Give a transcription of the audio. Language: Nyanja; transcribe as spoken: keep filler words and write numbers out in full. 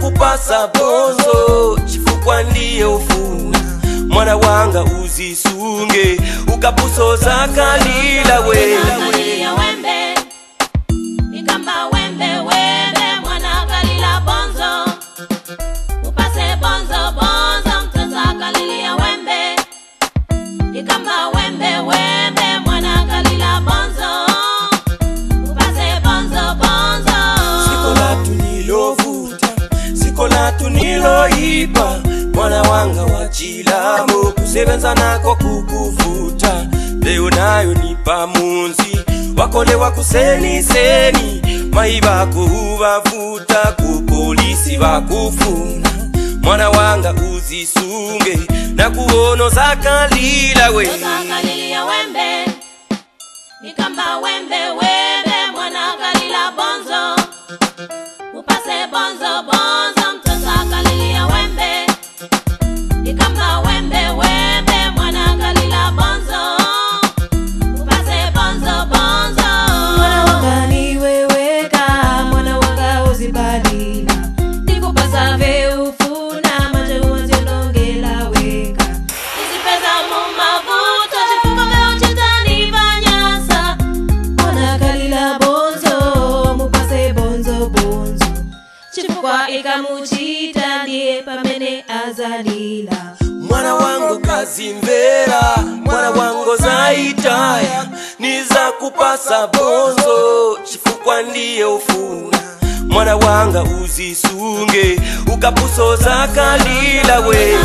kupasa bonzo chifukwa ndiye ufuna mwana wanga uzisunge ukapuso za kalila we kalila wembe ikamba wembe wembe mwana kalila bonzo upase bonzo bonzo mtoto kalila wembe ikamba wembe wembe mwana kalila bonzo upase bonzo bonzo sikola tunilovuta sikola tuniloipa mwana wanga wachilamo kusebenza nako kukuvuta leo nayo nipa munzi wakolewa kuseni seni maibako uvavuta kupolisi vakufuna mwana wanga uzisunge na kuono za kalila we kalila wembe ikamba wembe wembe mwana kalila bonzo upase bonzo bonzo mtoto kalila wembe ikamba wembe wembe mwana kalila bonzo upase bonzo bonzo mwana wanga ni weweka mwana wanga uzibadila nikupasa ve ufuna manje uwanzionongela weka isipeza mumavuto chifunga veo chitani vanyasa mwana kalila bonzo mupase bonzo bonzo chifukwa ikamuchita ndiye pamene azalila mwana wangu kazimvera mwana wangu zaitaya niza kupasa bonzo chifukwa ndiye ufuna mwana wanga uzisunge ukapuso za kalila we